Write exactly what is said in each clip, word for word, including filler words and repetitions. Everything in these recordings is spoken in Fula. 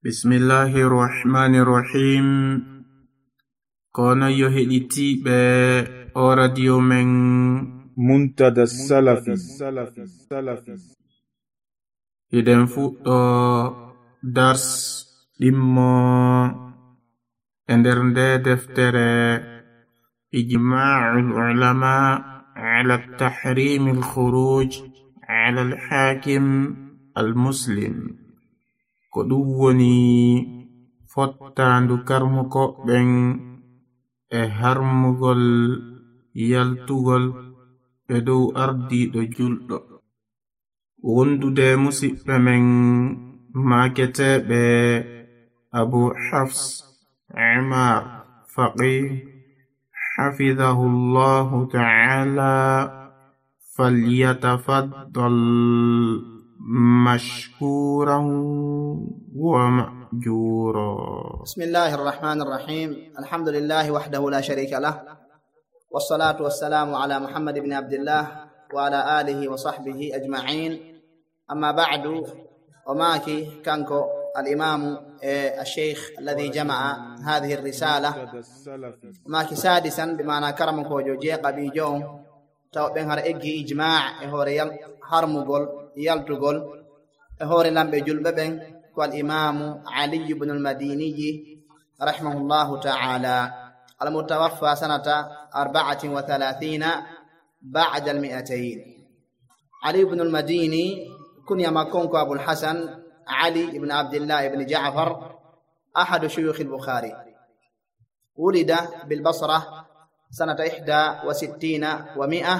Bismillahir Rahmanir Rahim. Kono yo heɗitiɓe o radio men Muntada Salafi. Hiɗen fuɗɗo dars ɗimmo e nder nde deftere Ijma'ul Ulama ala tahrim al-khuruj ala al-hakim al-muslim. Ko ɗum woni fottandu karmukoɓɓen e harmugol yaltugol e dow ardiɗo julɗo. Wondude musidɓe men maketeɓe Abu Hafs Umar Faqih hafidhahullahu ta'ala falyatafaddal مشكورا ومأجورا. بسم الله الرحمن الرحيم. الحمد لله وحده لا شريك له، والصلاة والسلام على محمد بن عبد الله وعلى آله وصحبه أجمعين. أما بعد، وماكي كانكو الإمام الشيخ الذي جمع هذه الرسالة ماكي سادسا بمعنى كرمكو جوجي قبيجون taw ɓen har eggi ijma' e hoore yal harmugol yaltugol e hoore lamɓe julɓe ɓen ko al imamu Ali ibn al-Madini rahimahullahu ta'ala al-mutawaffa sanata arba'atin wa thalathina ba'da al-mi'atayn. Ali ibn al-Madini kunya makon ko Abu al-Hasan Ali ibn Abdullah ibn Ja'far ahad shuyukh al-Bukhari. ولد بالبصرة سنة إحدى وستين ومئة.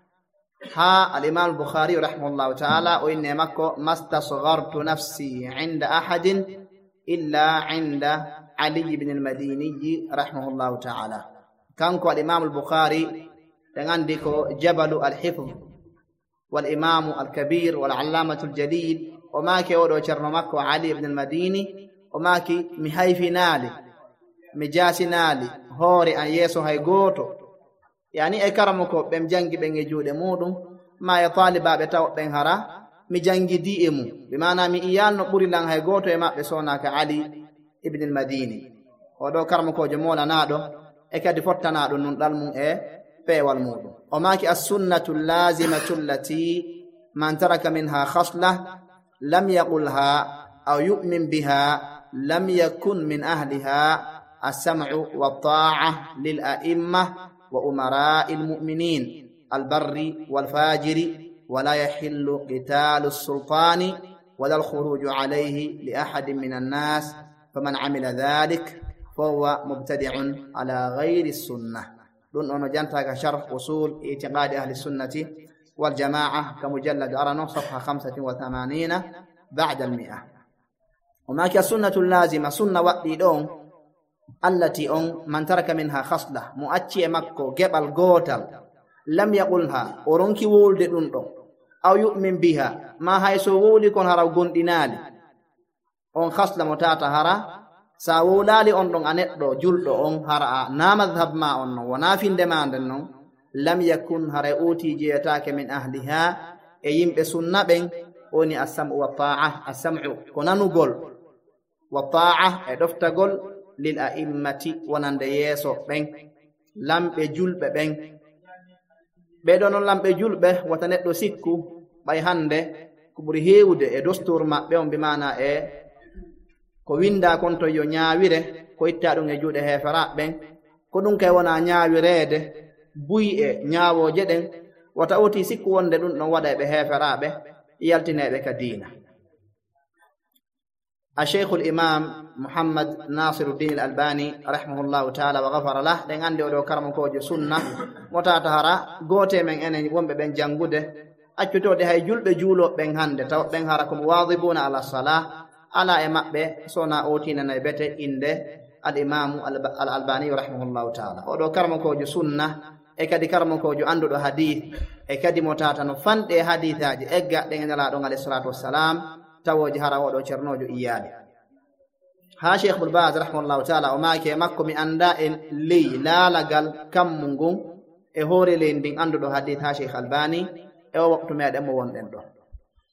ها الإمام البخاري رحمه الله تعالى وإن مكو ما استصغرت نفسي عند أحد إلا عند علي بن المديني رحمه الله تعالى. كانكو الإمام البخاري عندكو جبل الحفظ والإمام الكبير والعلامة الجليل وماكي ودو شرنمكو علي بن المديني وماكي مهيفي نالي مجاسي نالي hoore an yeeso hay gooto, yani e karamo ko ɓe jangi ɓen e juuɗe muɗum ma e talibaɓe taw ɓen hara mi jangidi e mum, ɓe mana mi iyalno ɓuri lan hay gooto e maɓɓe sonaka Ali ibn al-Madini. oɗo karmokojo molanaɗo e kadi fottanaɗo nun ɗal mum e peewal muɗum. o maki as-sunnatu lazimatu allati man taraka minha khasla lam yaqulha aw yu'min biha lam yakun min ahliha السمع والطاعة للأئمة وأمراء المؤمنين البر والفاجر، ولا يحل قتال السلطان ولا الخروج عليه لأحد من الناس، فمن عمل ذلك فهو مبتدع على غير السنة. دون أن جنتك شرح أصول اعتقاد أهل السنة والجماعة كمجلد أرنو صفحة خمسة وثمانين بعد المئة. وما كالسنة اللازمة سنة وقت دون التي أن من ترك منها خصلة مؤتشي مكو جبل غوتل لم يقولها أورنكي وولد دندو أو يؤمن بها ما هاي سوولي كون هراو غندينالي أن خصلة متاتا هرا ساولالي أن دون أنتدو جلدو أن هرا نامذهب ما أنو ونافين دمان دنو لم يكن هرا أوتي جيتاك من أهلها أيم بسنة بين أوني السمع والطاعة. السمع كونانو قول والطاعة ادفتا قول lil a'immati wonande yeeso ɓen lamɓe julɓe ɓen. ɓeɗo noon lamɓe julɓe wata neɗɗo sikku ɓay hande ko ɓuri heewde e dostur maɓɓe on bimana e ko winda kon to yo ñaawire ko itta ɗum e juuɗe heeferaɓe ɓen, ko ɗum kay wona ñaawireede buy e ñaawoje ɗen wata oti sikku wonde ɗum ɗon waɗa ɓe heeferaɓe yaltineɓe ka diina. الشيخ الإمام محمد ناصر الدين الألباني رحمه الله تعالى وغفر له لأن عنده ودو كرم كوجو سنة متاتهرا غوتي من أن ومب بن جنگوده أجتو ده هاي جلب جولو بن هند تو بن هاركم واظبون على الصلاة على إمام سونا أوتينا نبت إند الإمام الألباني رحمه الله تعالى. ودو كرم كوجو سنة ekadi karmo kojo anduɗo hadith e kadi motata no fande hadithaji egga ɗen nelaɗo alayhi salatu wassalam tawoji hara oɗo cernojo iyali. ha Sheikh Ibn Baz rahimahullahu ta'ala o maake makko mi anda en ley laalagal kammu ngun e hoore ley ndin anduɗo hadith ha Sheikh Albani e o waktu meɗen mo wonɗen ɗo.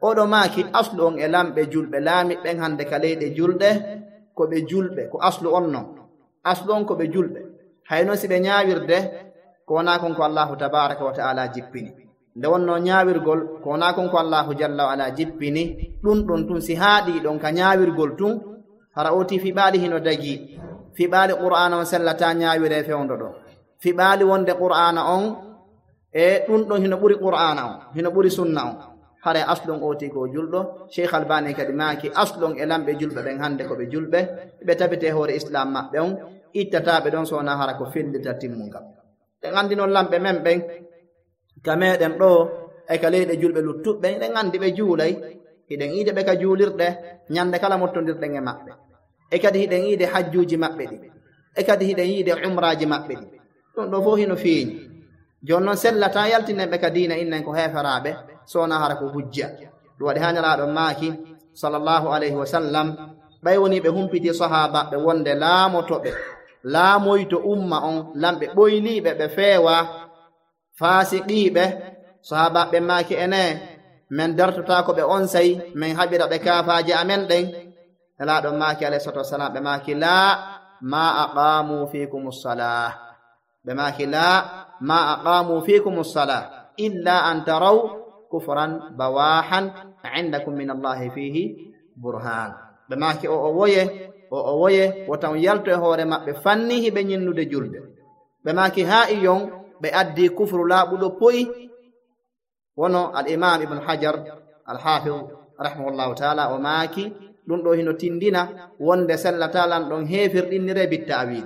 oɗo maaki aslu on e lamɓe julɓe laami ɓen hande ka leyɗe julɗe ko ɓe julɓe ko aslu on non aslu on ko ɓe julɓe hayno si ɓe ñaawirde ko wona kon ko allahu tabaraka wa taala jippini nde wonno ñaawirgol ko wona kon ko allahu jalla wa ala jippini ɗum ɗon tun si haaɗi ɗon ka ñaawirgol tun hara oti fiɓaali hino dagi fiɓaali qur'ana on sellata ñaawire fewndo ɗo fiɓaali wonde qur'ana on e ɗum ɗon hino ɓuri qur'ana on hino ɓuri sunna on hara aslon oti ko julɗo cheikh albani kadi maaki aslon e lamɓe julɓe ɓen hande ko ɓe julɓe ɓe tabite hoore islam maɓɓe on ittataɓe ɗon sowona hara ko fellita timmungal ɗen andi noon lamɓe men ɓen ka meɗen ɗo e ka leyɗe julɓe luttuɓɓe ɗen andi ɓe juulay hiɗen iide ɓe ka juulirɗe ñande kala mottodirɗen e maɓɓe e kadi hiɗen yiide hajjuji maɓɓe ɗi e kadi hiɗen yiide umraji maɓɓe ɗi ɗum ɗo fof hino feeñi joni noon sellata yaltineɓe ka diina innen ko heferaɓe sowona hara ko hujja ɗum waɗi ha nelaɗon maaki sallllahu alayhi wa sallam ɓay woni ɓe humpiti sahabaɓe wonde laamotoɓe laamoyto umma on lamɓe ɓoyliɓe ɓe feewa faasiqiɓe sahabaɓe maaki ene min dartota ko ɓe on sayi min haɓira ɓe kaafaji amen ɗen nelaɗon maaki alayhi salatu wassalam ɓe maaki la ma aqamu fikum ssalah ɓe maaki la ma aqamu fikum ssalah illa an taraw kufran bawahan indakum min allahi fihi burhan ɓe maaki o o woye o o woye wotan yalto e hoore maɓɓe fannihi ɓe ñinnude julde ɓe maaki ha iyon ɓe addi kufru laaɓuɗo poyi wono al imam ibnu hajar al hafid rahimahullahu taala o maaki ɗum ɗo hino tindina wonde sellatalan ɗon heefirɗinnire bittawil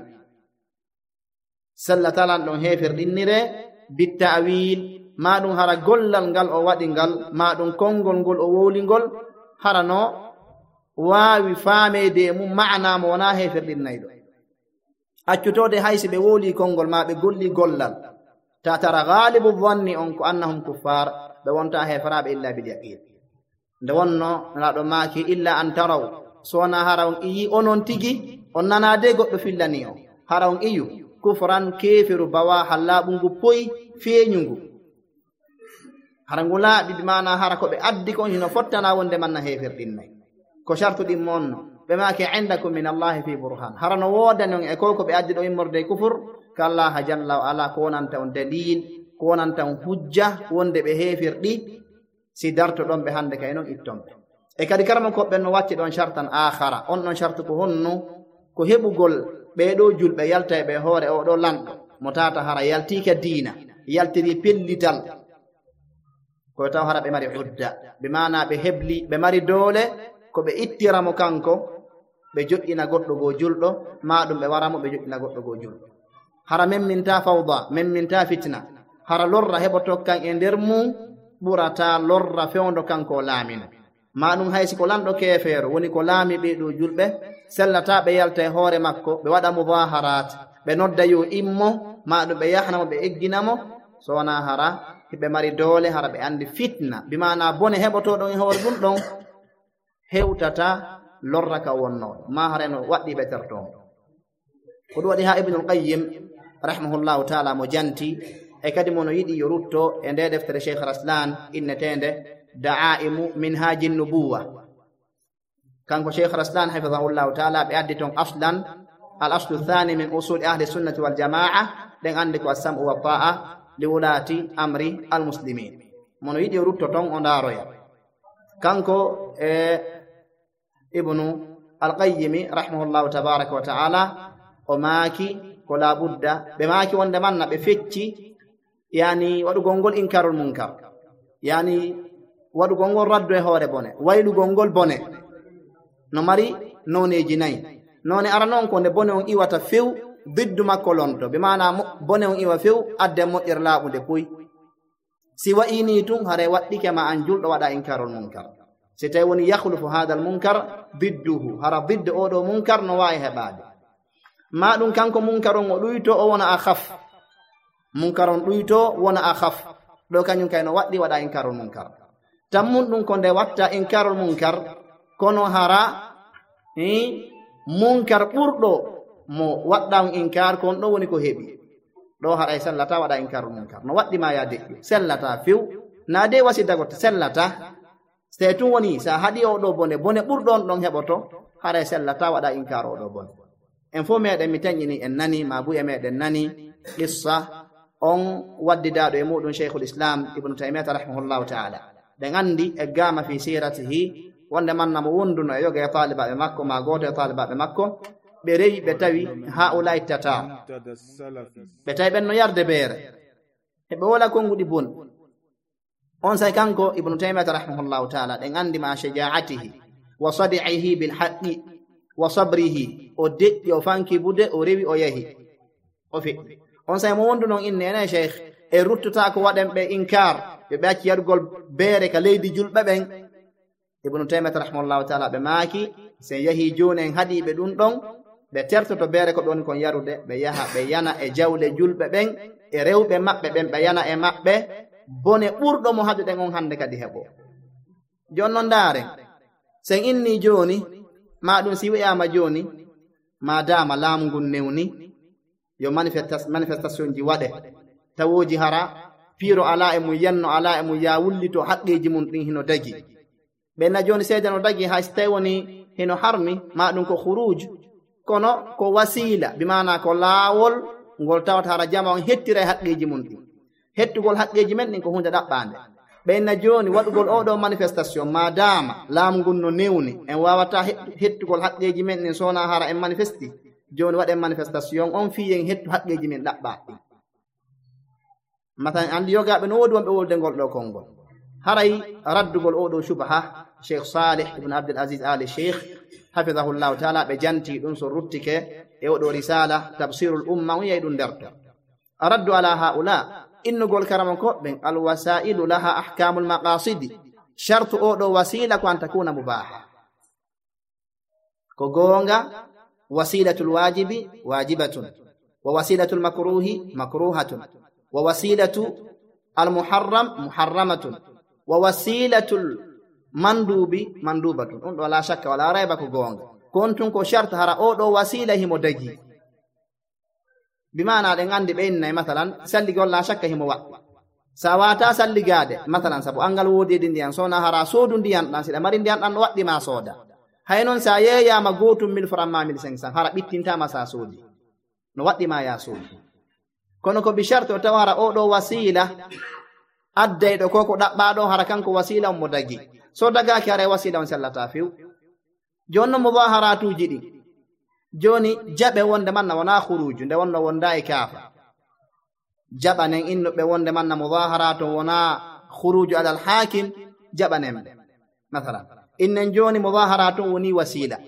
sellatalan ɗon heefirɗinnire bittawil ma ɗum hara gollal ngal o waɗi ngal ma ɗum konngol ngol o wowlingol hara no waawi faamede e mum ma'ana mo wona heefirɗinnayi ɗo accutode haysi ɓe wowli konngol ma ɓe golli gollal ta tara galibu dhanni on ko annahum kuffar ɓe wonta heferaɓe illa bil yaqin nde wonno nelaɗo maaki illa an taraw sowona hara on iyi onon tigi on nanade goɗɗo fillani o hara on iyu kufran kefiru bawa ha laaɓungu poyi feeñungu hara ngu laaɓi bimana hara ko ɓe addi kon hino fottana wonde manna hefirɗinnayi ko shartuɗin monno ɓe maaki indakum min allahi fi burhan hara no woodani on e ko ko ɓe addi ɗo immorde kufur ka allaha jalla wa ala ko wonanta on dalil ko wonanta on hujja wonde ɓe heefirɗi si darto ɗon ɓe hande kay noon ittonɓe e kadi karama koɓɓen no wacci ɗon shartan akhara on ɗon shartu ko honno ko heɓugol ɓeɗo julɓe yalta e ɓe hoore o ɗo lanɗo mo tata hara yaltika diina yaltiri pellital koye taw hara ɓe mari udda ɓe mana ɓe hebli ɓe mari doole ko ɓe ittiramo kanko ɓe joƴƴina goɗɗo goo julɗo ma ɗum ɓe waramo ɓe joƴƴina goɗɗo goo julɗo hara memminta fawda memminta fitna hara lorra heɓo tokkan e nder mum ɓurata lorra fewndo kanko laamina ma ɗum haysi ko lanɗo keefeero woni ko laami ɓeɗo julɓe sellata ɓe yalta e hoore makko ɓe waɗa mubaharat ɓe nodda yo immo ma ɗum ɓe yahnamo ɓe egginamo so wona hara ɓe mari doole hara ɓe andi fitna bimana bone heɓotoɗon e hoore ɗum ɗon hewtata lorra ka wonnoɗo ma hareno waɗɗi ɓe tertomo ko ɗum waɗi ha ibnul qayyim rahimahullahu taala mo janti e kadi mono yiɗi yo rutto e nde deftere cheikh raslan innetende da'aimu minhaji nubuwa kanko cheikh raslan hafidahullahu taala ɓe addi ton aslan al aslu thani min usuli ahli sunnati wal jamaa ɗen andi ko assam'u wa ta'a li wulati amri al muslimin mono yiɗi yo rutto ton o ndaroya kanko e ibnu alqayyimi rahimahullahu tabaraka wa taala o maaki ko labudda ɓe maaki wonde manna ɓe fecci yani waɗugol ngol inkarol munkar yani waɗugol ngol raddo e hoore bone waylugol ngol bone no mari noneji nayi none ara noon ko nde bone on iwata few biddu makko lonto ɓe mana bone on iwa few adde moƴƴere laaɓude puy si wa'ini tun hare waɗɗike ma an julɗo waɗa inkarol munkar si tawi woni yahlufu hada al munkar bidduhu hara bidde oɗo munkar no wawi heɓade ma ɗum kanko munkar on o ɗuyto o wona a khaf munkar on ɗuyto wona a khaf ɗo kañum kay no waɗɗi waɗa inkarol munkar tammun ɗum ko nde watta inkarol munkar kono hara i munkar ɓurɗo mo waɗɗa on inkar kon ɗo woni ko heɓi ɗo haɗa sellata waɗa inkarol munkar no waɗɗi ma ya deƴƴi sellata few na de wasi dagoto sellata ste tun woni sa hadi o do bone bone burdon don heboto hare sellata wada inkar o do bone en fo meden mi tanyini en nani mabu e meden nani qissa on waddidado e mudun Sheikhul Islam Ibn Taymiyyah rahimahullahu ta'ala de ngandi e gama fi siratihi wonde manna mo wonduno e yoga e taliba be makko ma goto e taliba be makko be reyi be tawi haulai tata be tawi ben no yarde beere e be wala kongudi bon on say kanko Ibn Taymiyyah rahimahullahu ta'ala de ngandi ma shaja'atihi wa sadi'ihi bil haqqi wa sabrihi o deddi o fanki bude o rewi o yahi o fi on say mo wondu non inne ene sheikh e ruttata ko waden be inkar be bacci yargol beere ka leydi julbe ben Ibn Taymiyyah rahimahullahu ta'ala be maaki sen yahi jonen hadi be dun don be tertoto beere ko don kon yarude be yaha be yana e jawle julbe ben e rewbe mabbe ben be yana e mabbe bone burdo mo hadude on hande kadi hebo jonno ndare sen inni joni ma dum si wi'ama joni ma dama lamgun newni yo manifestation manifestation ji wade tawoji hara piro ala e mu yanno ala e mu ya wullito haqqeji mun din hino dagi be na joni sedano dagi ha stay woni hino harmi ma dum ko khuruj kono ko wasila bi maana ko laawol ngol tawata hara jama on hettira haqqeji mun din hettugol haqqeji men din ko hunde dabbande be na joni wadugol odo manifestation madama lamgun no newni en wawata hettugol haqqeji men din sona hara en manifesti joni waɗen manifestation on fiyen hettu haqqeji men ɗaɓɓa matan andi yogaɓe no wodi wonɓe wolde ngol ɗo konngol haray raddugol oɗo subha Cheikh Salih ibn Abdul Aziz Ali Sheikh hafidahullahu taala ɓe janti ɗum so ruttike e oɗo risala tafsirul umma on yeyi ɗum nderto raddu ala haula innugol karama koɓɓen alwasailu laha ahkamul maqasidi shartu oɗo wasila ko an takuna mubaha ko gonga وسيلة الواجب واجبة ووسيلة المكروه مكروهة ووسيلة المحرم محرمة ووسيلة المندوب مندوبة ولا شك ولا ريب كغونغ كنتم كو شرط هرا أو وسيلة مدجي بمعنى أن عندي بيننا مثلا سلي قول لا شك هم وقت سواتا سلي قاده مثلا سبو أنغل ودي دين سونا هرا سودون ديان ناسي مرين ديان أن وقت ما سودا haynon sa yeyama gotum mille francs ma mille cinq cents hara bittintama sa soodi no waddi ma ya soodi kono ko bi sharte o taw hara o do wasila addaydo koko dabbado hara kanko wasila mo dagi so dagaki hara wasila on sallata fiw jonno mudaharatuji di joni jabe wonde manna wana khuruju nde wonno wonda e kafa jabanen inno be wonde manna mudaharatu wana khuruju ala al hakim jabanen mathalan innen joni mudaharatu woni wasila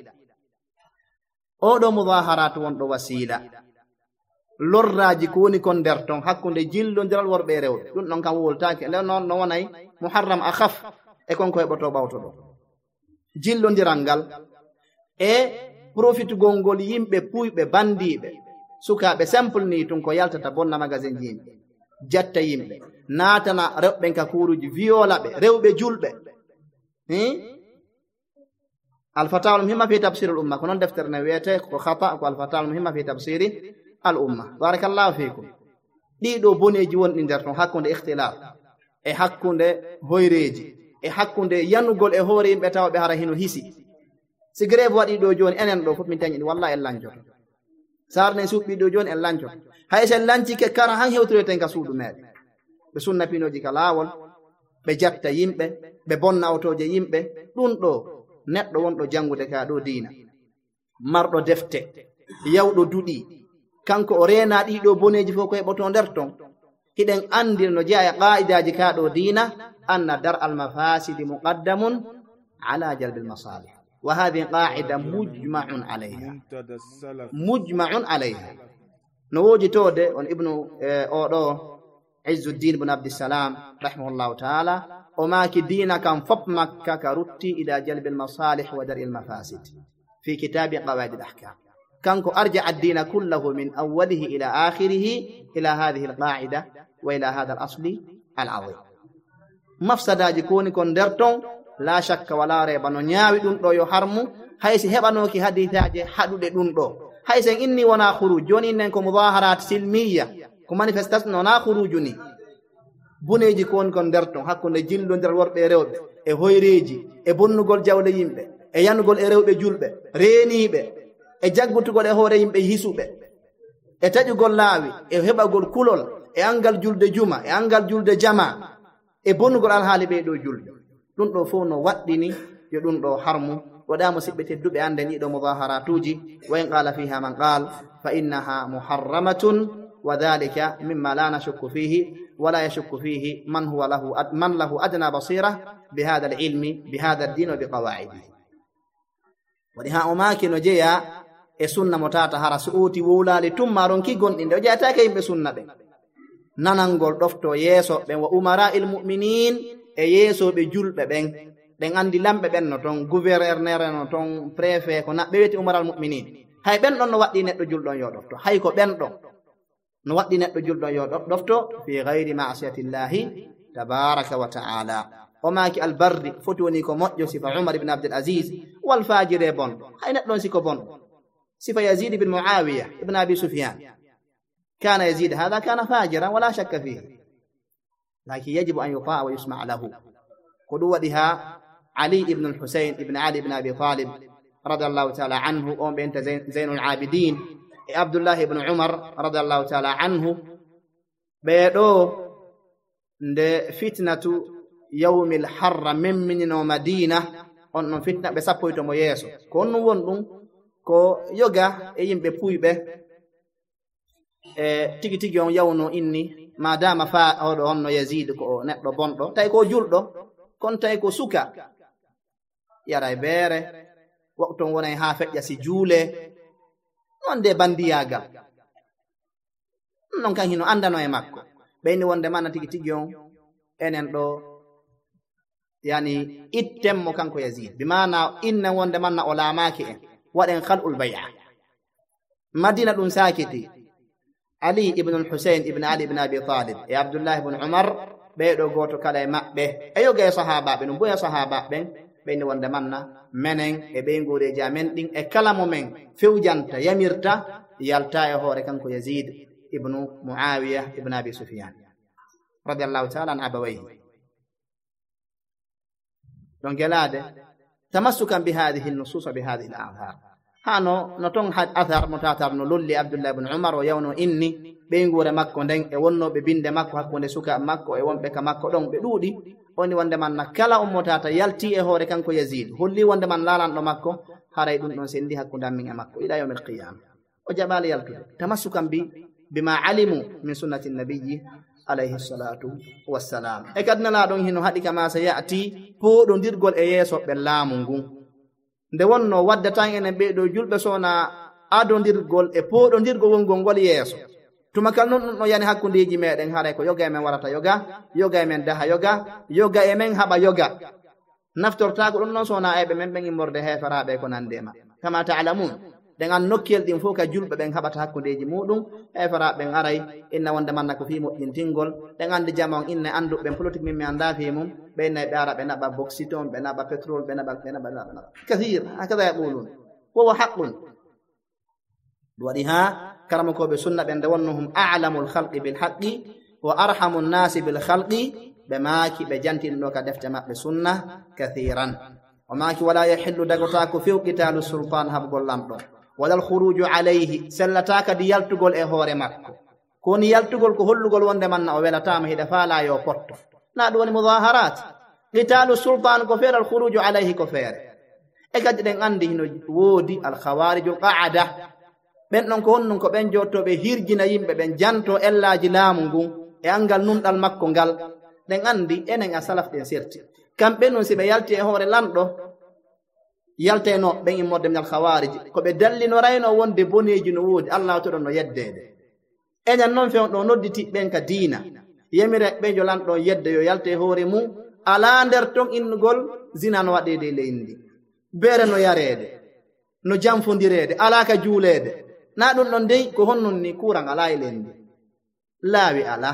odo mudaharatu won do wasila lorraji ko woni kon der ton hakkunde jillo ndiral worbe rewbe dun non kam woltaake le non no wonay muharram akhaf e kon ko heboto bawto do jillo ndirangal e profitu gongol yimbe puybe bandibe sukabe simple ni tun ko yaltata bonna magazine yimbe jatta yimbe natana rewbe ka kuruji viola be rewbe julbe hi الفتاوى المهمة في تفسير الأمة كنون دفتر نويته وخطأ والفتاوى المهمة في تفسير الأمة بارك الله فيكم دي دو بني جوان ندرتون حقون دي اختلاف اي حقون دي هويريجي اي حقون دي ينقل اي هوري بتاوى بهارا هنو هيسي سيغريب وادي دو جوان انن دو فوت من تاني والله اللانجو سارني سوق بي دو جوان اللانجو هاي سلانجي ككارا هان هيوتري تنكا سودو مال بسنة بينو جي كلاول بجابتا يمبه ببون اوتوجي يمبه دون دو neddo won do jangude ka do diina mardo defte yawdo dudi kanko o reena di do boneji fo ko e boto der ton hiden andir no jeya qaidaji ka do diina anna dar al mafasid muqaddamun ala jalb al masalih wa hadhihi qa'ida mujma'un alayha mujma'un alayha no woji tode on ibnu o do Izzuddin ibn Abdussalam rahimahullahu ta'ala وما كدينا كان فط مكة كرتي إلى جلب المصالح ودرء المفاسد في كتاب قواعد الأحكام كانكو أرجع الدين كله من أوله إلى آخره إلى هذه القاعدة وإلى هذا الأصل العظيم مفسدا جكوني كندرتون لا شك ولا ريب نياوي دون دو يحرم حيث هبانوكي حديثاجي حدود دون دو حيث إني ونا خروج جوني إنكو مظاهرات سلمية كو manifestation ونا خروجني buneji ko won kon derton hakkunde jillo der worbe rewbe e hoyreji e bonnugol jawle yimɓe e yanugol e rewɓe julɓe reeniiɓe e jaggutugol e hoore yimɓe hisuɓe e taƴugol laawi e heɓagol kulol e angal julde juma e angal julde jama e bonnugol alhaali ɓe ɗo julɓe ɗum ɗo fof no waɗɗini yo ɗum ɗo harmu waɗa musidɓe tedduɓe ande ni ɗo mudaharatuji wa in qala fiha man qal fa innaha muharramatun wa dhalika mimma la nashukku fihi wala yashukku fihi man huwa lahu man lahu adna basira bihadha alilmi bihadha ad-din wa biqawaidihi wadi ha umaki no jeya e sunna mo tata hara so oti wowlali tummaron ki gonɗinde o jeyatake yimɓe sunna ɓe nanangol ɗofto yeeso ɓen wa umara il mu'minin e yeesoɓe julɓe ɓen ɓen andi lamɓe ɓen no toon gouverneur no toon préfet ko naɓɓe weti umaral mu'minin hay ɓen ɗon no waɗɗi neɗɗo julɗon yo ɗofto hay ko ɓen ɗon no waɗɗi neɗɗo julɗon yo ɗofto fi gayri ma'siyatillahi tabaraka wa ta'ala o maaki albardi foti woni ko moƴƴo sifa umar ibn abdul aziz wal fajire bon hay neɗɗon siko bon sifa yazid ibn muawiya ibn abi sufyan كان يزيد هذا كان فاجرا ولا شك فيه لكن يجب أن يطاع ويسمع له قدوتها علي بن الحسين بن علي بن أبي طالب رضي الله تعالى عنه أم بنت زين العابدين عبد الله بن عمر رضي الله تعالى عنه بيدو ند فتنة يوم الحر من من مدينة on fitna be sappoyto mo yeso ko on won dum ko yoga e yimbe puybe e tigi tigi on yawno inni madama fa odo onno yazid ko neddo bondo tay ko juldo kon tay ko suka yara beere wakto wona ha fejja si juule non de bandiyaga non kan hino andano e makko beyni wonde man tigi tigi on enen do yani ittemmo kanko yazid bi maana inna wonde man o laamaaki en waden khalul bay'a madina dun sakiti Ali ibn al-Husayn ibn Ali ibn Abi Talib e Abdullah ibn Umar be do goto kala e mabbe e yoga e sahaba be no boya sahaba ben be ni wonde manna menen e be ngore jamen din e kala mo men fewjanta yamirta yalta e hore kanko Yazid ibn Muawiya ibn Abi Sufyan radiyallahu ta'ala an abawayhi don gelade tamassukan bi hadhihi an-nusus bi hadhihi al-a'thar hano no ton had athar mutatar no lolli Abdullah ibn Umar o yawno inni be ngure makko den e wonno be binde makko hakkunde suka makko e wonbe ka makko don be dudi oni wonde man nakala ummotata yalti e hore kanko Yazid holli wonde man lalan do makko haray dum don sendi hakkunde amin e makko ila yawmil qiyam o jabali yaltude tamassukan bi bima alimu min sunnati nabiyyi alayhi salatu wassalam e kadna la don hino hadi kama sa yati po do dirgol e yeso be laamu ngun nde wonno wadda tan enen ɓeeɗo julɓe sona adondirgol e pooɗondirgol wongol ngol yeeso tumakal noon no yani hakkundeji meɗen haray ko yoga e men warata yoga yoga e men daha yoga yoga e men haɓa yoga naftortago ɗum noon sona eɓe men ɓen immorde heferaɓe ko nandema kama ta'lamun ɗen an nokkel ɗin fof ka julɓe ɓen haɓata hakkundeji muɗum heferaɓen aray inna wonde manna ko fi moƴƴintingol ɗen andi jamon inne anduɓen politique min mi anda fi mum ɓeyna ɓe ara ɓe naɓa boxiton ɓe naɓa pétrole ɓe naɓa ɓe naɓa naɓa kathir hakada yaqulun wawa haqqun waɗi ha karamokoɓe sunna ɓen nde wonnohum a'lamu lhalqi bilhaqqi wa arhamu nnasi bilhalqi ɓe maaki ɓe jantino ka defte maɓɓe sunna kathiran o maaki wala yahillu dagotako few qitalu sultan habgol lamɗo wala alkhuruju alayhi sellataka di yaltugol e hoore makko koni yaltugol ko hollugol wonde manna o welatama hiɗa faala yo potto na ɗum woni mudaharat qitalu sultan ko feere alkhuruju alayhi ko feere e kadi ɗen andi hino woodi alkhawariju qa'ada ɓen ɗon ko honnun ko ɓen jottoɓe hirjina yimɓe ɓen janto ellaji laamu ngun e angal numɗal makko ngal ɗen andi enen a salaf ɗen serti kamɓe non si ɓe yalti e hoore lanɗo yalteno ɓen immorde min alkhawariji ko ɓe dallinorayno wonde boneji no woodi allah to ɗon no yeddede enen noon fewn ɗo nodditi ɓen ka diina yemire ɓe jolanɗon yedde yo yalte hoore mum ala nder ton innugol zina no waɗede leydi beere no yareede no janfondireede ala ka juuleede na ɗum ɗon dey ko honnon ni kuran ala e leydi laawi ala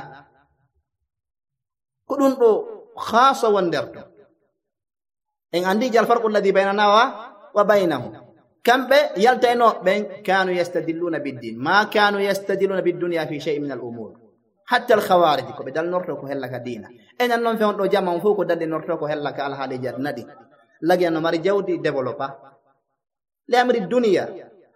ko ɗum ɗo khasa won nder ton en andi jal farqu alladi baynana wa wa baynahum kamɓe yaltayno ɓen kanu yastadilluna biddin ma kanu yastadilluna biddunya fi shay'in min al umur hatta al khawarij ko be dal norto ko hella ka dina enen non fe on do jama on fu ko dalde norto ko hella ka al hali jad nadi lagi no mari jawdi developa li amri dunya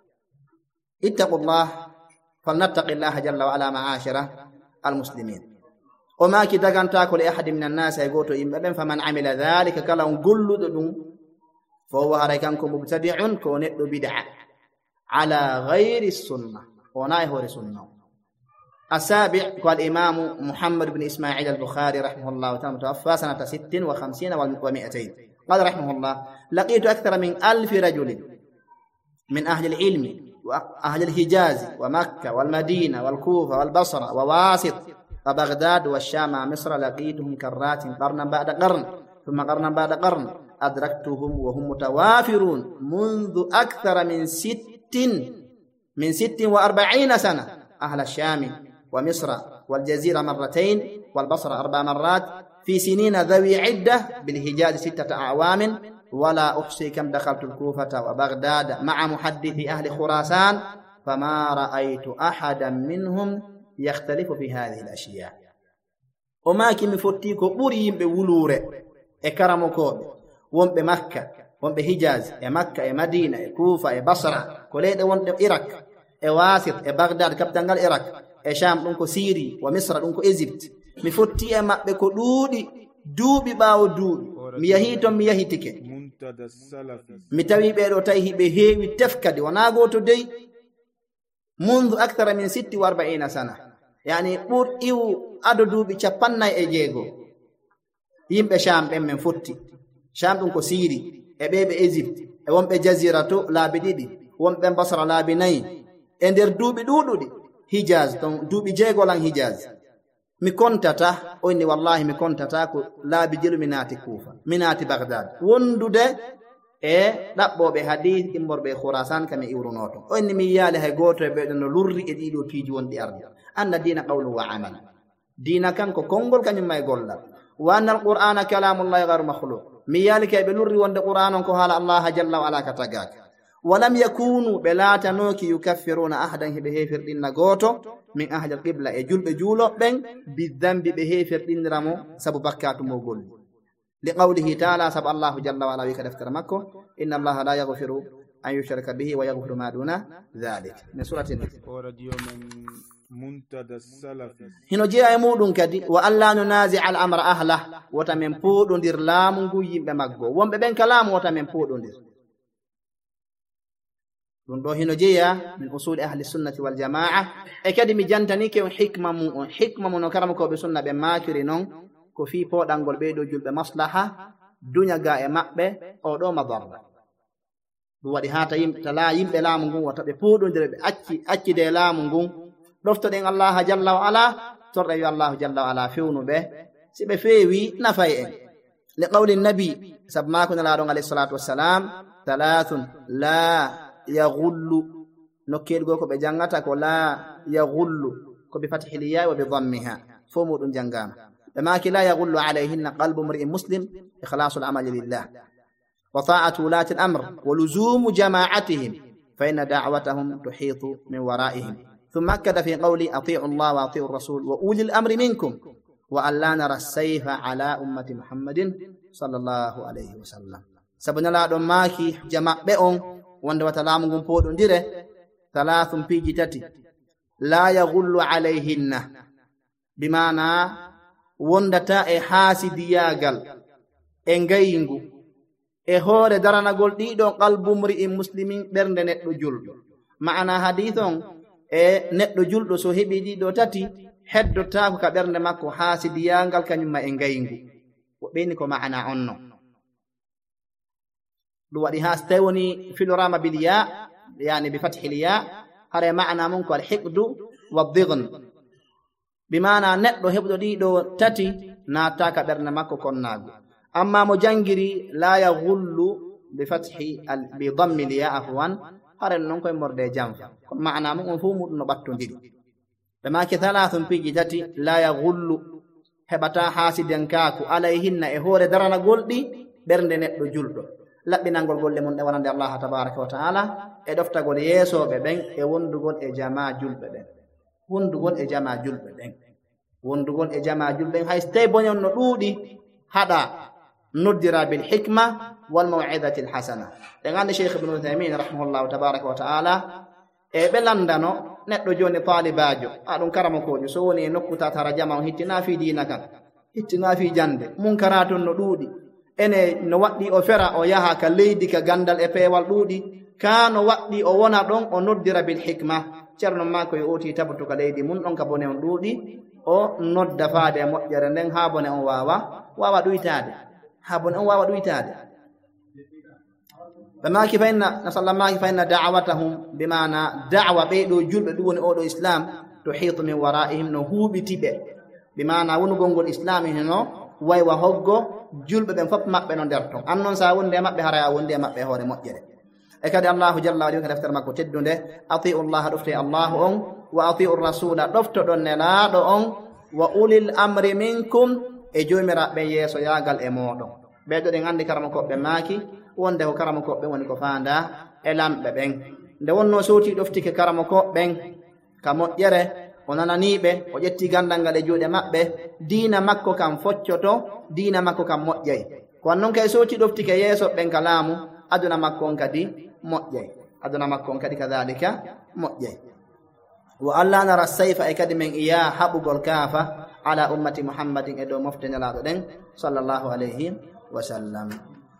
ittaqullah falnattaqillaha jalla wa ala ma'ashira al muslimin وما كي دغان تاكو لاحد من الناس يغوتو يمبن فمن عمل ذلك كلا غلود دون فهو هركانكم مبتدع كو ندو بدعه على غير السنه وناي هو السنه السابع قال الامام محمد بن اسماعيل البخاري رحمه الله تعالى توفى سنه ست وخمسين ومئتين قال رحمه الله لقيت اكثر من ألف رجل من اهل العلم واهل الحجاز ومكه والمدينه والكوفه والبصره وواسط وبغداد والشام مصر لقيتهم كرات قرنا بعد قرن ثم قرنا بعد قرن أدركتهم وهم متوافرون منذ أكثر من ست من ست وأربعين سنة أهل الشام ومصر والجزيرة مرتين والبصرة أربع مرات في سنين ذوي عدة بالحجاز ستة أعوام ولا أحصي كم دخلت الكوفة وبغداد مع محدث أهل خراسان فما رأيت أحدا منهم يختلف في هذه الأشياء وما كي مفتيكو بوري يمبي ولوري e karamokoɓe wonɓe makka wonɓe hijaz e makka e madina e kuufa e basra ko leyɗe wonɗe irak e wasit e bagdad kapital irak e sham ɗum ko syri wa misra ɗum ko égypte mi fotti e maɓɓe ko ɗuuɗi duuɓi ɓaawo duuɓi mi yahi toon mi yahitike mi tawi ɓeɗo tawi hiɓe heewi tefkadi wona goto dey mundu akthara min sitti wa arba'ina sana yani ɓur iw ado duuɓi capannay e jeego yimɓe sham ɓen men fotti sham ɗum ko syri e ɓeɓe égypte e wonɓe jazira to laabi ɗiɗi wonɓe basra laabi nayi e nder duuɓi ɗuɗuɗi hijaz ɗon duuɓi jeegolan hijaz mi kontata onni wallahi mi kontata ko laabi jelu mi naati kuufa mi naati bagdad wondude e ɗaɓɓoɓe hadis immorɓe khurasan kami iwrunoto onni mi yaali hay goto e ɓeɗo no lurri e ɗiɗo piiji wonɗi arde anda dina qawlu wa amal dina kanko konngol kañum may gollal wa anna alqur'ana kalamullahi ghayru makhluq mi yaali kay ɓe lurri wonde qur'an on ko haala allah jalla wa ala ka tagaka walam yakunu ɓe laatanoki yukaffiruna ahadan heɓe heefirɗinna gooto min ahli alqibla e julɓe juuloɓɓen bidambi ɓe heefirɗindiramo sabu bakkatu mo golli li qawlihi taala sabu allahu jalla wa ala wi ka deftere makko inna allaha la yaghfiru an yushraka bihi wa yaghfiru ma duna dhalik min surati muntada salafi hino jeeya e muɗum kadi wa alla nunazi al amra ahla wota men poɗodir laamu ngu yimɓe maggo wonɓe ɓen ka laamu wota men poɗodir ɗum ɗo hino jeeya min usuli ahli sunnati wal jamaa e kadi mi jantanike on hikma mum on hikma mum no karamokoɓe sunna ɓe makiri noon ko fi poɗalngol ɓeyɗo julɓe maslaha duña ga e maɓɓe oɗo madarra ɗum waɗi hata yimɓe tala yimɓe laamu ngun wota ɓe poɗodira ɓe acci accide e laamu ngun ɗoftoɗen allah jalla wa ala torɗa wi allahu jalla wa ala fewnuɓe si ɓe feewi nafay en li qawli nabi sabu mako nelaɗon alayhi salatu wassalam thalathun la yaghullu nokkel go ko be jangata ko la yaghullu ko bi fathil ya wa bi dhammiha fo mudum jangama be maki la yaghullu alayhinna qalbu mar'in muslim ikhlasul amali lillah wa ta'atu ulati al-amr wa luzumu jama'atihim fa inna da'watahum tuhitu min wara'ihim thumma akkada fi qawli ati'u Allah wa ati'u ar-rasul wa uli al-amri minkum wa an la nara as-sayfa ala ummati Muhammadin sallallahu alayhi wa sallam sabuna la don maki jama'be on wonde wata laamu ngun poɗodire thalathum piiji tati la yaghullu alayhinna bimana wondata e haasidiyagal e ngayingu e hoore daranagol ɗiɗo qalbu mri'in muslimin ɓernde neɗɗo julɗo ma'ana hadith on e neɗɗo julɗo so heɓi ɗiɗo tati heddotako ka ɓernde makko haasidiyagal kañumma e ngayingu woɓɓeni ko ma'ana on no ɗum waɗi ha so tawi woni filorama bil ya yani bi fathil ya hare ma'ana mum ko al hiqdu wa dhighn bimana neɗɗo heɓɗo ɗiɗo tati nattaka ɓernde makko konnago amma mo jangiri la yaghullu bi fathi al bi dhammi al ya afwan hare non koye morde jamfa ko ma'ana mum on fu muɗum no ɓattodiri ɓe maki thalathum piiji tati la yaghullu heɓata hasidenkaku alayhinna e hoore daranagol ɗi ɓernde neɗɗo julɗo laɓɓinalngol golle mum ɗe wonande allah tabaraka wa taala e ɗoftagol yeesoɓe ɓen e wondugol e jama julɓe ɓen wondugol e jama julɓe ɓen wondugol e jama julɓen hay so tawi bone on no ɗuuɗi haɗa noddira bil hikma wal maw'izati al hasana. ɗen andi cheikh ibnu uthaymin rahimahullahu tabaraka wa ta'ala e ɓe landano neɗɗo joni talibajo aɗum karamakojo so woni e nokku tatara jama on hittina fi dina kan hittina fi jande mun karaton no ɗuuɗi ene no waɗɗi o fera o yaha ka leydi ka gandal e peewal ɗuuɗi ka no waɗɗi o wona ɗon o noddira bil hikma ceerno makko e oti tabatu ka leydi mun ɗon ka bone on ɗuuɗi o nodda faade e moƴƴere nden ha bone on wawa wawa ɗuytade ha bone on wawa ɗuytade ɓe maki fayna nasallah maki fayna da'awatahum bimana da'wa ɓeyɗo julɓe ɗum woni oɗo islam to hiitu min wara'ihim no huuɓitiɓe bimana wonugol ngol islam hino waywa hoggo julɓe ɓen fof maɓɓe no nder ton an noon sa wonde e maɓɓe hara a wonde e maɓɓe e hoore moƴƴere e kadi allahu jalla wa ala ka deftere makko teddunde atiu llaha ɗofte allahu on wa atiu rasula ɗoftoɗon nelaaɗo on wa ulil amri minkum e jomiraɓe yeeso yaagal e moɗon ɓeɗo ɗen andi karama koɓɓe maaki wonde ko karama koɓɓe woni ko faanda e lamɓe ɓen nde wonno sowti ɗoftike karama koɓɓen ka moƴƴere o nananiɓe o ƴetti gandal ngal e juuɗe maɓɓe diina makko kam foccoto diina makko kam moƴƴay ko noon kay sowti ɗoftike yeeso ɓen ka laamu aduna makko on kadi moƴƴay aduna makko on kadi kadalika moƴƴay wa allah nara sayfa e kadi men iya haɓugol kaafa ala ummati muhammadin e dow mofte nelaɗo ɗen sallallahu alayhi wa sallam.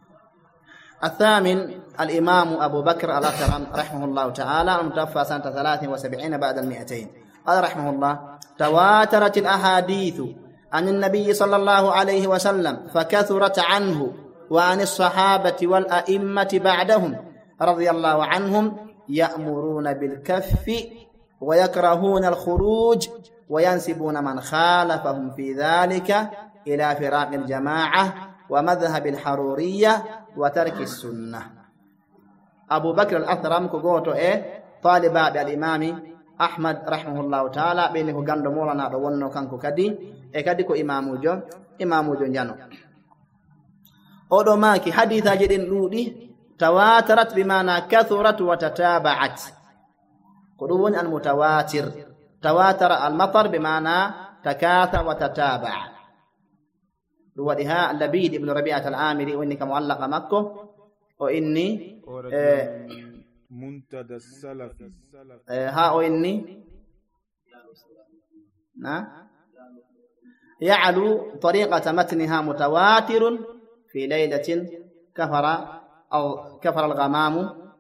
الثامن الإمام أبو بكر الأثرم رحمه الله تعالى المتوفى سنة ثلاث وسبعين بعد المئتين قال رحمه الله تواترت الأحاديث عن النبي صلى الله عليه وسلم فكثرت عنه وعن الصحابة والأئمة بعدهم رضي الله عنهم يأمرون بالكف ويكرهون الخروج وينسبون من خالفهم في ذلك إلى فراق الجماعة ومذهب الحرورية وترك السنة. أبو بكر الأثرم كغوتو إيه طالب الإمام أحمد رحمه الله تعالى بينه غاندو مولانا دو wonno kanko kadi e kadi ko imamujo imamujo jano oɗo maki hadithaji ɗin ɗuuɗi tawatarat bimana kathurat wa tataba'at ko ɗum woni al mutawatir tawatara al matar bimana takatha wa tataba'a ɗum waɗi ha labid ibnu rabi'at al amiri o inni ka muallaqa makko o inni muntada salafi ها أو إني يعلو طريقة متنها متواتر في ليلة كفر أو كفر الغمام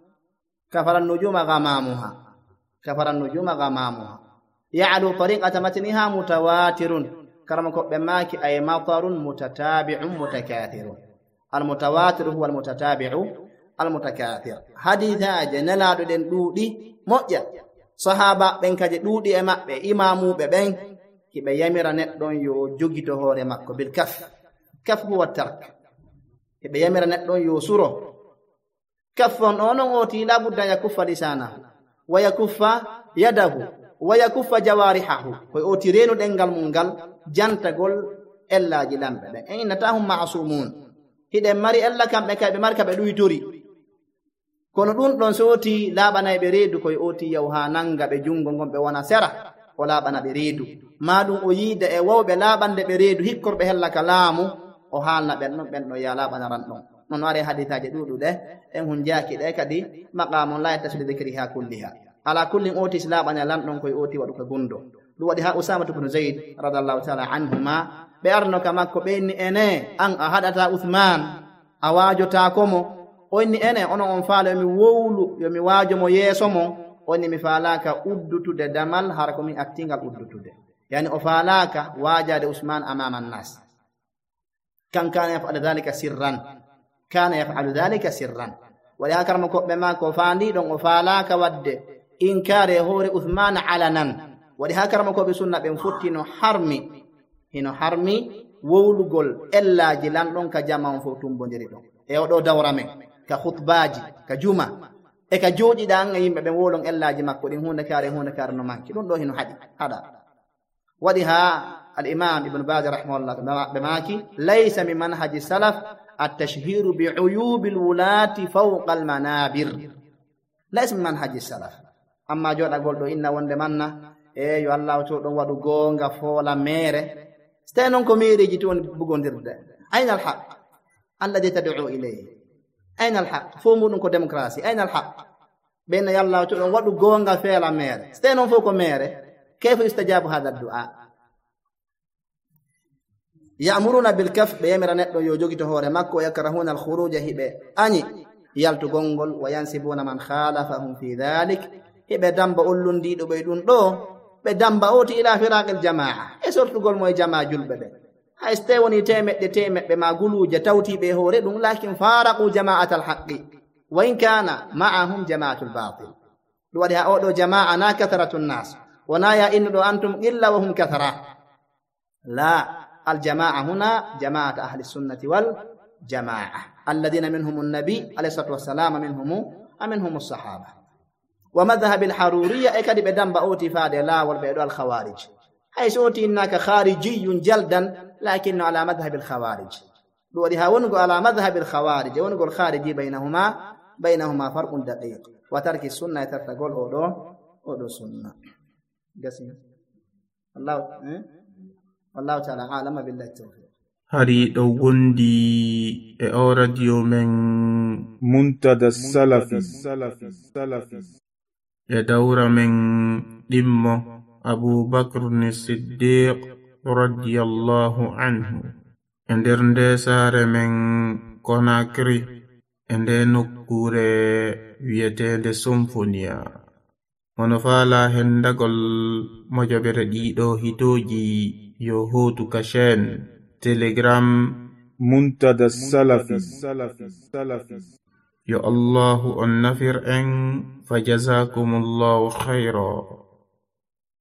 كفر النجوم غمامها كفر النجوم غمامها يعلو طريقة متنها متواتر كرمك بماك أي مطر متتابع متكاثر المتواتر هو المتتابع المتكاثر حديثا جنلا دين دودي موجا صحابه بن كاجي دودي e mabbe imamuɓe ɓen hiɓe yamira neɗɗon yo jogito hoore makko bil kaf kaf huwa tark hiɓe yamira neɗɗon yo suro kaffon o non oti la budda yakuffa lisanahu wa yakuffa yadahu wa yakuffa jawarihahu koye oti renu ɗengal mum ngal jantagol ellaji lamɓe ɗen en innatahum masumun hiɗen mari ella kamɓe kay ɓe mari ka ɓe ɗuytori kono ɗum ɗon sooti laaɓanayɓe reedu koye oti yaw ha nanga ɓe jungo ngon ɓe wona sera o laaɓana ɓe reedu ma ɗum o yiida e wawɓe laaɓande ɓe reedu hikkorɓe hella ka laamu o haalna ɓen ɗon ɓen ɗo ya laaɓanaran ɗon non wari hadithaji ɗuɗuɗe en hun jaaki ɗe kadi maqamon la yattasidu dhikri ha kulliha ala kullin otis laaɓana lanɗon koye oti waɗu ko gundo ɗum waɗi ha usamatu bnu zayd radiallahu taala anhuma ɓe arno ka makko ɓenni ene an a haɗata uthman a waajotakomo o inni ene ono on faala yomi wowlu yomi waajomo yeeso mo onni mi faalaka uddutude damal hara komin attingal uddutude yani o faalaka waajade usman amama nnas kan kana yafalu dhalika sirran kana yafalu dhalika sirran waɗi ha karama koɓɓe ma ko faandi ɗon o faalaka wadde inkare hoore uthman alanan waɗi ha karama koɓe sunna ɓen fotti no harmi hino harmi wowlugol ellaji lanɗon ka jama on fof tumbodiri ɗon e oɗo dawra men ka khutbaji ka juma e ka jooɗiɗa an e yimɓe ɓen wolon ellaji makko ɗin hunde kaare hunde kaare no manki ɗum ɗo hino haɗi haɗa waɗi ha al imam ibnu badi rahimahullah ɓe maki laysa min manhaji salaf attashhiru bi uyubi lwulati fawqa almanabir laysa min manhaji salaf amma joɗagol ɗo inna wonde manna e yo Allah to don wadu gonga fola mere stay non ko mereji to on bugondirde ayna al haq alladhi tad'u ilayhi ayna al haq fo mudun ko démocratie ayna al haq ben yalla to don wadu gonga fela mere stay non fo ko mere كيف يستجاب هذا الدعاء يأمرون بالكف بيمر نتو يوجوكي تهور مكو يكرهون الخروج هبه أني يالتو غنغل وينسبون من خالفهم في ذلك هبه دمب أولون ديدو بيدون دو بدمب أوتي إلى فراق الجماعة يسورتو قول موي جماعة جلبه هاي استيوني تيمت دي تيمت بما قلوا جتوتي بهوري دون لكن فارقوا جماعة الحق وإن كان معهم جماعة الباطل لودي هؤلاء جماعة نا كثرة الناس ونايا إن أنتم إلا وهم كثرة لا الجماعة هنا جماعة أهل السنة والجماعة الذين منهم النبي عليه الصلاة والسلام منهم ومنهم الصحابة ومذهب الحرورية إكاد بدم بأوتي فادي لا والبعد الخوارج حيث أوتي إنك خارجي جلدا لكنه على مذهب الخوارج لوديها ونقول على مذهب الخوارج ونقول خارجي بينهما بينهما فرق دقيق وترك السنة ترتقول أولو أولو سنة قسم الله والله تعالى عالم بالله التوفيق hari ɗo wondi e o radio men Muntada Salafi e dawra men ɗimmo Abubakr Siddiq radiyallahu anhu e nder nde saare men Conakry e nde nokkure wiyetende Symphonia mono faala hendagol mojobere ɗiɗo hitoji yo hotu ka chaîne Telegram Muntada Salafi yo Allahu on nafir en fajazakumullahu khayra.